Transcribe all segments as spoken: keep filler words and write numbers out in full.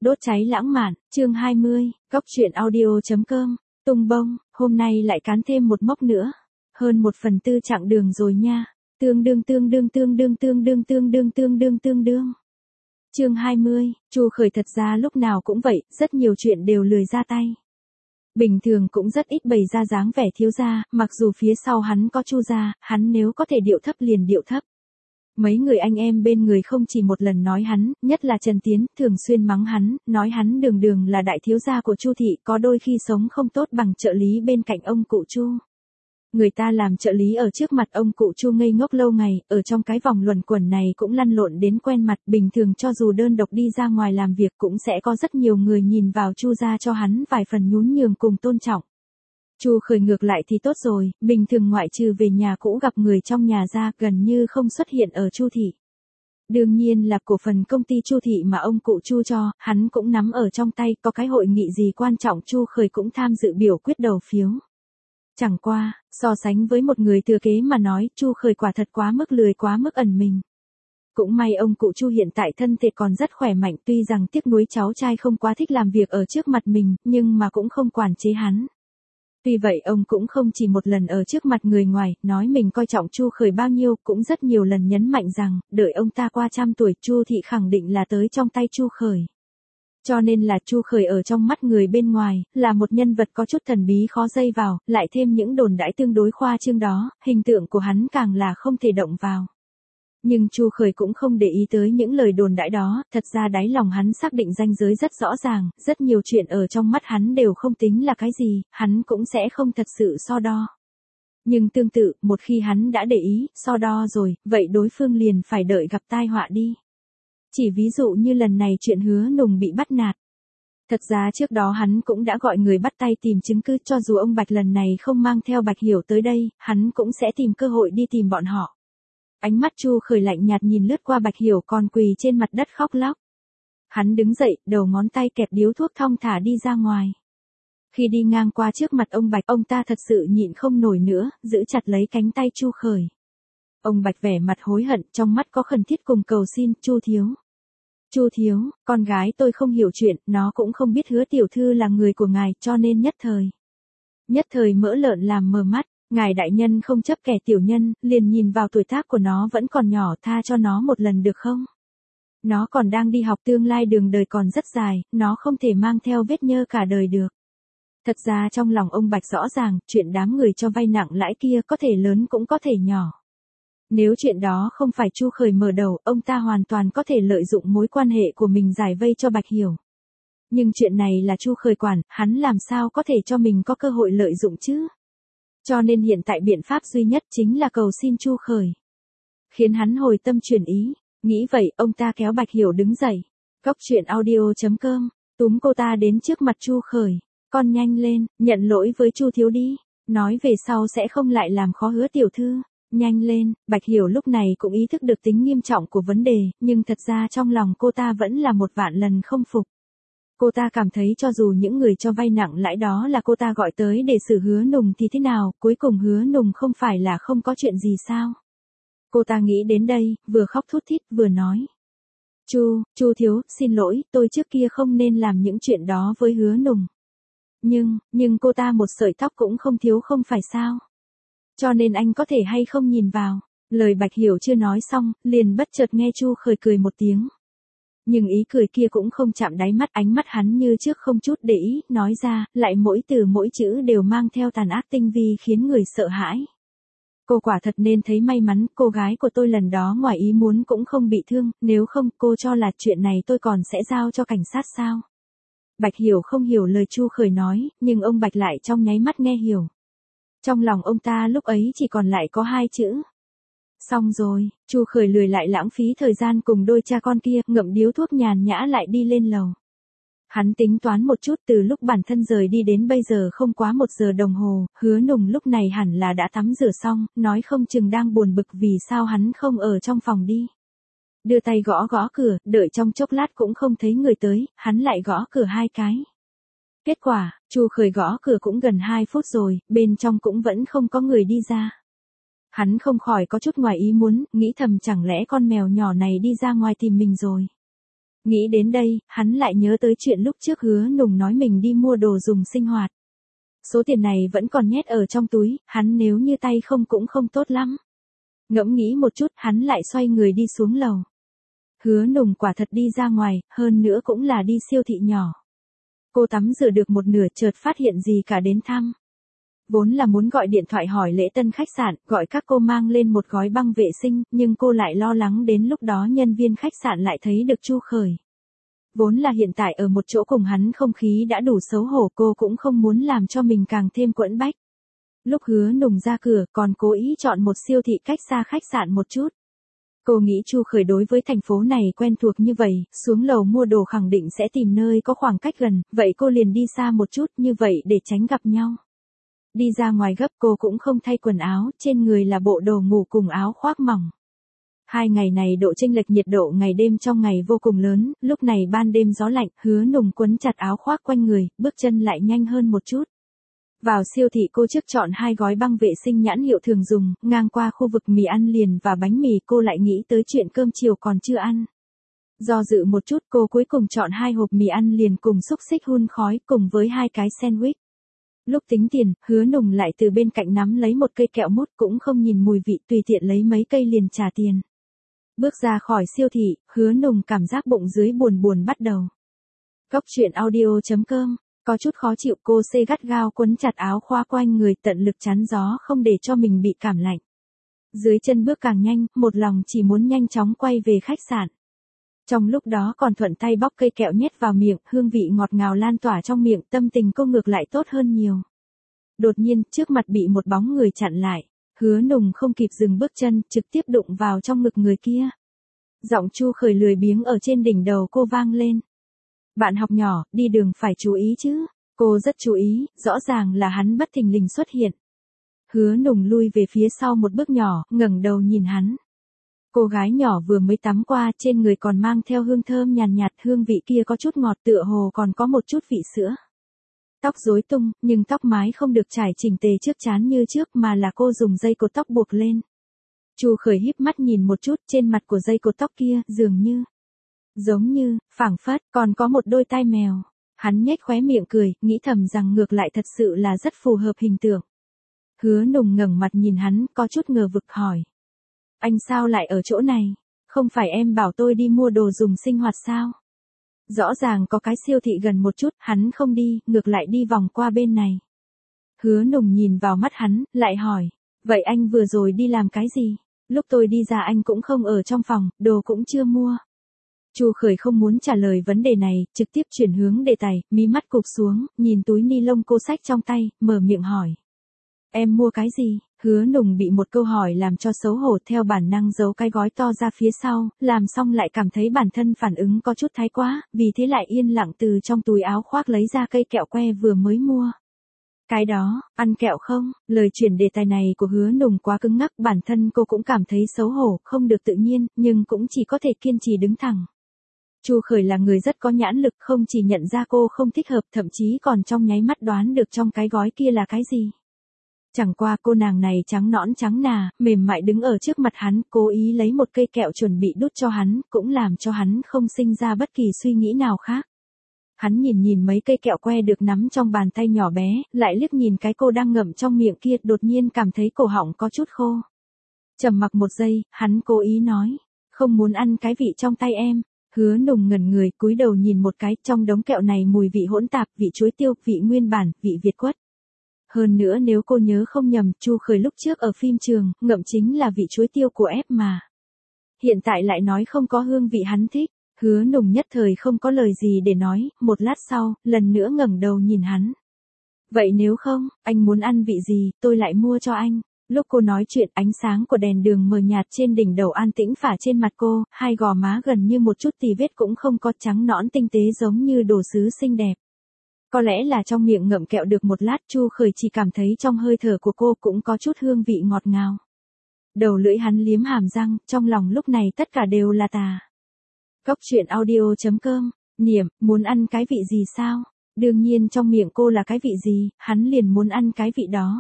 Đốt cháy lãng mạn, chương hai mươi, góc truyện audio.com, tung bông, hôm nay lại cán thêm một mốc nữa. Hơn một phần tư chặng đường rồi nha. Tương đương tương đương tương đương tương đương tương đương tương đương tương đương. Chương hai mươi, Chu Khởi thật ra lúc nào cũng vậy, rất nhiều chuyện đều lười ra tay. Bình thường cũng rất ít bày ra dáng vẻ thiếu gia, mặc dù phía sau hắn có Chu gia, hắn nếu có thể điệu thấp liền điệu thấp. Mấy người anh em bên người không chỉ một lần nói hắn, nhất là Trần Tiến, thường xuyên mắng hắn, nói hắn đường đường là đại thiếu gia của Chu thị, có đôi khi sống không tốt bằng trợ lý bên cạnh ông cụ Chu. Người ta làm trợ lý ở trước mặt ông cụ Chu ngây ngốc lâu ngày, ở trong cái vòng luẩn quẩn này cũng lăn lộn đến quen mặt, bình thường cho dù đơn độc đi ra ngoài làm việc cũng sẽ có rất nhiều người nhìn vào Chu gia cho hắn vài phần nhún nhường cùng tôn trọng. Chu Khởi ngược lại thì tốt rồi, bình thường ngoại trừ về nhà cũ gặp người trong nhà ra, gần như không xuất hiện ở Chu thị. Đương nhiên là cổ phần công ty Chu thị mà ông cụ Chu cho, hắn cũng nắm ở trong tay, có cái hội nghị gì quan trọng Chu Khởi cũng tham dự biểu quyết đầu phiếu. Chẳng qua, so sánh với một người thừa kế mà nói, Chu Khởi quả thật quá mức lười, quá mức ẩn mình. Cũng may ông cụ Chu hiện tại thân thể còn rất khỏe mạnh, tuy rằng tiếc nuối cháu trai không quá thích làm việc ở trước mặt mình, nhưng mà cũng không quản chế hắn. Tuy vậy ông cũng không chỉ một lần ở trước mặt người ngoài, nói mình coi trọng Chu Khởi bao nhiêu, cũng rất nhiều lần nhấn mạnh rằng, đợi ông ta qua trăm tuổi Chu thị khẳng định là tới trong tay Chu Khởi. Cho nên là Chu Khởi ở trong mắt người bên ngoài, là một nhân vật có chút thần bí khó dây vào, lại thêm những đồn đãi tương đối khoa trương đó, hình tượng của hắn càng là không thể động vào. Nhưng Chu Khởi cũng không để ý tới những lời đồn đãi đó, thật ra đáy lòng hắn xác định ranh giới rất rõ ràng, rất nhiều chuyện ở trong mắt hắn đều không tính là cái gì, hắn cũng sẽ không thật sự so đo. Nhưng tương tự, một khi hắn đã để ý, so đo rồi, vậy đối phương liền phải đợi gặp tai họa đi. Chỉ ví dụ như lần này chuyện Hứa Nùng bị bắt nạt. Thật ra trước đó hắn cũng đã gọi người bắt tay tìm chứng cứ, cho dù ông Bạch lần này không mang theo Bạch Hiểu tới đây, hắn cũng sẽ tìm cơ hội đi tìm bọn họ. Ánh mắt Chu Khởi lạnh nhạt nhìn lướt qua Bạch Hiểu còn quỳ trên mặt đất khóc lóc. Hắn đứng dậy, đầu ngón tay kẹp điếu thuốc thong thả đi ra ngoài. Khi đi ngang qua trước mặt ông Bạch, ông ta thật sự nhịn không nổi nữa, giữ chặt lấy cánh tay Chu Khởi. Ông Bạch vẻ mặt hối hận, trong mắt có khẩn thiết cùng cầu xin, Chu thiếu. Chu thiếu, con gái tôi không hiểu chuyện, nó cũng không biết Hứa tiểu thư là người của ngài, cho nên nhất thời. Nhất thời mỡ lợn làm mờ mắt. Ngài đại nhân không chấp kẻ tiểu nhân, liền nhìn vào tuổi tác của nó vẫn còn nhỏ, tha cho nó một lần được không? Nó còn đang đi học, tương lai đường đời còn rất dài, nó không thể mang theo vết nhơ cả đời được. Thật ra trong lòng ông Bạch rõ ràng, chuyện đám người cho vay nặng lãi kia có thể lớn cũng có thể nhỏ. Nếu chuyện đó không phải Chu Khởi mở đầu, ông ta hoàn toàn có thể lợi dụng mối quan hệ của mình giải vây cho Bạch Hiểu. Nhưng chuyện này là Chu Khởi quản, hắn làm sao có thể cho mình có cơ hội lợi dụng chứ? Cho nên hiện tại biện pháp duy nhất chính là cầu xin Chu Khởi. Khiến hắn hồi tâm chuyển ý, nghĩ vậy, ông ta kéo Bạch Hiểu đứng dậy. Góc truyện audio.com, túm cô ta đến trước mặt Chu Khởi. Con nhanh lên, nhận lỗi với Chu thiếu đi, nói về sau sẽ không lại làm khó Hứa tiểu thư. Nhanh lên, Bạch Hiểu lúc này cũng ý thức được tính nghiêm trọng của vấn đề, nhưng thật ra trong lòng cô ta vẫn là một vạn lần không phục. Cô ta cảm thấy cho dù những người cho vay nặng lãi đó là cô ta gọi tới để xử Hứa Nùng thì thế nào, cuối cùng Hứa Nùng không phải là không có chuyện gì sao? Cô ta nghĩ đến đây, vừa khóc thút thít vừa nói. Chu, Chu thiếu, xin lỗi, tôi trước kia không nên làm những chuyện đó với Hứa Nùng. Nhưng, nhưng cô ta một sợi tóc cũng không thiếu không phải sao? Cho nên anh có thể hay không nhìn vào. Lời Bạch Hiểu chưa nói xong, liền bất chợt nghe Chu Khởi cười một tiếng. Nhưng ý cười kia cũng không chạm đáy mắt, ánh mắt hắn như trước không chút để ý, nói ra, lại mỗi từ mỗi chữ đều mang theo tàn ác tinh vi khiến người sợ hãi. Cô quả thật nên thấy may mắn, cô gái của tôi lần đó ngoài ý muốn cũng không bị thương, nếu không cô cho là chuyện này tôi còn sẽ giao cho cảnh sát sao? Bạch Hiểu không hiểu lời Chu Khởi nói, nhưng ông Bạch lại trong nháy mắt nghe hiểu. Trong lòng ông ta lúc ấy chỉ còn lại có hai chữ. Xong rồi, Chu Khởi lười lại lãng phí thời gian cùng đôi cha con kia, ngậm điếu thuốc nhàn nhã lại đi lên lầu. Hắn tính toán một chút, từ lúc bản thân rời đi đến bây giờ không quá một giờ đồng hồ, Hứa Nùng lúc này hẳn là đã tắm rửa xong, nói không chừng đang buồn bực vì sao hắn không ở trong phòng đi. Đưa tay gõ gõ cửa, đợi trong chốc lát cũng không thấy người tới, hắn lại gõ cửa hai cái. Kết quả, Chu Khởi gõ cửa cũng gần hai phút rồi, bên trong cũng vẫn không có người đi ra. Hắn không khỏi có chút ngoài ý muốn, nghĩ thầm chẳng lẽ con mèo nhỏ này đi ra ngoài tìm mình rồi. Nghĩ đến đây, hắn lại nhớ tới chuyện lúc trước Hứa Nùng nói mình đi mua đồ dùng sinh hoạt. Số tiền này vẫn còn nhét ở trong túi, hắn nếu như tay không cũng không tốt lắm. Ngẫm nghĩ một chút, hắn lại xoay người đi xuống lầu. Hứa Nùng quả thật đi ra ngoài, hơn nữa cũng là đi siêu thị nhỏ. Cô tắm rửa được một nửa chợt phát hiện gì cả đến thăm. Vốn là muốn gọi điện thoại hỏi lễ tân khách sạn, gọi các cô mang lên một gói băng vệ sinh, nhưng cô lại lo lắng đến lúc đó nhân viên khách sạn lại thấy được Chu Khởi. Vốn là hiện tại ở một chỗ cùng hắn không khí đã đủ xấu hổ, cô cũng không muốn làm cho mình càng thêm quẫn bách. Lúc Hứa Nùng ra cửa còn cố ý chọn một siêu thị cách xa khách sạn một chút. Cô nghĩ Chu Khởi đối với thành phố này quen thuộc như vậy, xuống lầu mua đồ khẳng định sẽ tìm nơi có khoảng cách gần, vậy cô liền đi xa một chút như vậy để tránh gặp nhau. Đi ra ngoài gấp cô cũng không thay quần áo, trên người là bộ đồ ngủ cùng áo khoác mỏng. Hai ngày này độ chênh lệch nhiệt độ ngày đêm trong ngày vô cùng lớn, lúc này ban đêm gió lạnh, Hứa Nùng quấn chặt áo khoác quanh người, bước chân lại nhanh hơn một chút. Vào siêu thị cô trước chọn hai gói băng vệ sinh nhãn hiệu thường dùng, ngang qua khu vực mì ăn liền và bánh mì cô lại nghĩ tới chuyện cơm chiều còn chưa ăn. Do dự một chút cô cuối cùng chọn hai hộp mì ăn liền cùng xúc xích hun khói cùng với hai cái sandwich. Lúc tính tiền, Hứa Nùng lại từ bên cạnh nắm lấy một cây kẹo mút cũng không nhìn mùi vị tùy tiện lấy mấy cây liền trả tiền. Bước ra khỏi siêu thị, Hứa Nùng cảm giác bụng dưới buồn buồn bắt đầu. Cốc truyện audio chấm com, có chút khó chịu cô xê gắt gao quấn chặt áo khoác quanh người tận lực chắn gió không để cho mình bị cảm lạnh. Dưới chân bước càng nhanh, một lòng chỉ muốn nhanh chóng quay về khách sạn. Trong lúc đó còn thuận tay bóc cây kẹo nhét vào miệng, hương vị ngọt ngào lan tỏa trong miệng, tâm tình cô ngược lại tốt hơn nhiều. Đột nhiên, trước mặt bị một bóng người chặn lại. Hứa Nùng không kịp dừng bước chân, trực tiếp đụng vào trong ngực người kia. Giọng Chu Khởi lười biếng ở trên đỉnh đầu cô vang lên. Bạn học nhỏ, đi đường phải chú ý chứ. Cô rất chú ý, rõ ràng là hắn bất thình lình xuất hiện. Hứa Nùng lui về phía sau một bước nhỏ, ngẩng đầu nhìn hắn. Cô gái nhỏ vừa mới tắm qua, trên người còn mang theo hương thơm nhàn nhạt, nhạt, hương vị kia có chút ngọt tựa hồ còn có một chút vị sữa. Tóc rối tung, nhưng tóc mái không được trải chỉnh tề trước trán như trước mà là cô dùng dây cột tóc buộc lên. Chu Khởi híp mắt nhìn một chút, trên mặt của dây cột tóc kia, dường như, giống như, phảng phất, còn có một đôi tai mèo. Hắn nhếch khóe miệng cười, nghĩ thầm rằng ngược lại thật sự là rất phù hợp hình tượng. Hứa Nùng ngẩng mặt nhìn hắn, có chút ngờ vực hỏi. Anh sao lại ở chỗ này? Không phải em bảo tôi đi mua đồ dùng sinh hoạt sao? Rõ ràng có cái siêu thị gần một chút, hắn không đi, ngược lại đi vòng qua bên này. Hứa Nùng nhìn vào mắt hắn, lại hỏi. Vậy anh vừa rồi đi làm cái gì? Lúc tôi đi ra anh cũng không ở trong phòng, đồ cũng chưa mua. Chu Khởi không muốn trả lời vấn đề này, trực tiếp chuyển hướng đề tài, mí mắt cụp xuống, nhìn túi ni lông cô xách trong tay, mở miệng hỏi. Em mua cái gì? Hứa Nùng bị một câu hỏi làm cho xấu hổ, theo bản năng giấu cái gói to ra phía sau, làm xong lại cảm thấy bản thân phản ứng có chút thái quá, vì thế lại yên lặng từ trong túi áo khoác lấy ra cây kẹo que vừa mới mua. Cái đó, ăn kẹo không? Lời chuyển đề tài này của Hứa Nùng quá cứng ngắc, bản thân cô cũng cảm thấy xấu hổ, không được tự nhiên, nhưng cũng chỉ có thể kiên trì đứng thẳng. Chu Khởi là người rất có nhãn lực, không chỉ nhận ra cô không thích hợp, thậm chí còn trong nháy mắt đoán được trong cái gói kia là cái gì. Chẳng qua cô nàng này trắng nõn trắng nà, mềm mại đứng ở trước mặt hắn, cố ý lấy một cây kẹo chuẩn bị đút cho hắn, cũng làm cho hắn không sinh ra bất kỳ suy nghĩ nào khác. Hắn nhìn nhìn mấy cây kẹo que được nắm trong bàn tay nhỏ bé, lại liếc nhìn cái cô đang ngậm trong miệng kia, đột nhiên cảm thấy cổ họng có chút khô. Trầm mặc một giây, hắn cố ý nói, không muốn ăn cái vị trong tay em. Hứa Nùng ngẩn người, cúi đầu nhìn một cái, trong đống kẹo này mùi vị hỗn tạp, vị chuối tiêu, vị nguyên bản, vị Việt quất. Hơn nữa nếu cô nhớ không nhầm, Chu Khởi lúc trước ở phim trường, ngậm chính là vị chuối tiêu của ép mà. Hiện tại lại nói không có hương vị hắn thích, Hứa Nùng nhất thời không có lời gì để nói, một lát sau, lần nữa ngẩng đầu nhìn hắn. Vậy nếu không, anh muốn ăn vị gì, tôi lại mua cho anh. Lúc cô nói chuyện, ánh sáng của đèn đường mờ nhạt trên đỉnh đầu an tĩnh phả trên mặt cô, hai gò má gần như một chút tì vết cũng không có, trắng nõn tinh tế giống như đồ sứ xinh đẹp. Có lẽ là trong miệng ngậm kẹo được một lát, Chu Khởi chỉ cảm thấy trong hơi thở của cô cũng có chút hương vị ngọt ngào. Đầu lưỡi hắn liếm hàm răng, trong lòng lúc này tất cả đều là tà. Cốc truyện audio chấm com, niệm, muốn ăn cái vị gì sao? Đương nhiên trong miệng cô là cái vị gì, hắn liền muốn ăn cái vị đó.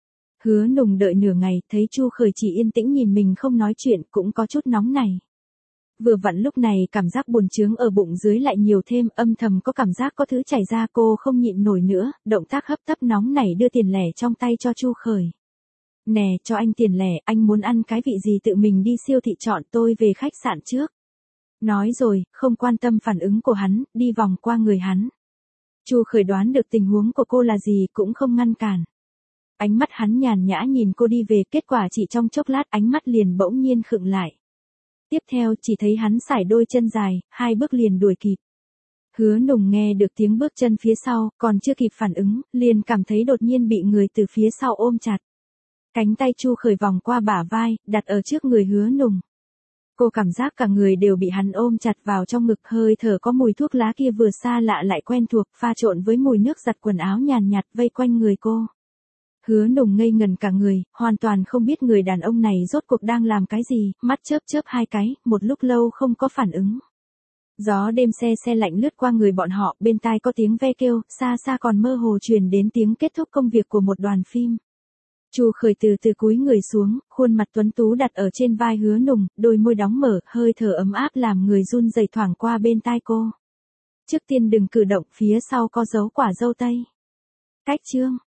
Hứa Nùng đợi nửa ngày, thấy Chu Khởi chỉ yên tĩnh nhìn mình không nói chuyện, cũng có chút nóng này. Vừa vặn lúc này cảm giác buồn chướng ở bụng dưới lại nhiều thêm, âm thầm có cảm giác có thứ chảy ra, cô không nhịn nổi nữa, động tác hấp tấp nóng nảy đưa tiền lẻ trong tay cho Chu Khởi. Nè, cho anh tiền lẻ, anh muốn ăn cái vị gì tự mình đi siêu thị chọn, tôi về khách sạn trước. Nói rồi, không quan tâm phản ứng của hắn, đi vòng qua người hắn. Chu Khởi đoán được tình huống của cô là gì cũng không ngăn cản. Ánh mắt hắn nhàn nhã nhìn cô đi về, kết quả chỉ trong chốc lát ánh mắt liền bỗng nhiên khựng lại. Tiếp theo chỉ thấy hắn sải đôi chân dài, hai bước liền đuổi kịp. Hứa Nùng nghe được tiếng bước chân phía sau, còn chưa kịp phản ứng, liền cảm thấy đột nhiên bị người từ phía sau ôm chặt. Cánh tay Chu Khởi vòng qua bả vai, đặt ở trước người Hứa Nùng. Cô cảm giác cả người đều bị hắn ôm chặt vào trong ngực, hơi thở có mùi thuốc lá kia vừa xa lạ lại quen thuộc, pha trộn với mùi nước giặt quần áo nhàn nhạt vây quanh người cô. Hứa Nùng ngây ngần cả người, hoàn toàn không biết người đàn ông này rốt cuộc đang làm cái gì, mắt chớp chớp hai cái, một lúc lâu không có phản ứng. Gió đêm se se lạnh lướt qua người bọn họ, bên tai có tiếng ve kêu, xa xa còn mơ hồ truyền đến tiếng kết thúc công việc của một đoàn phim. Chu Khởi từ từ cúi người xuống, khuôn mặt tuấn tú đặt ở trên vai Hứa Nùng, đôi môi đóng mở, hơi thở ấm áp làm người run rẩy thoảng qua bên tai cô. Trước tiên đừng cử động, phía sau có dấu quả dâu tây. Cách chương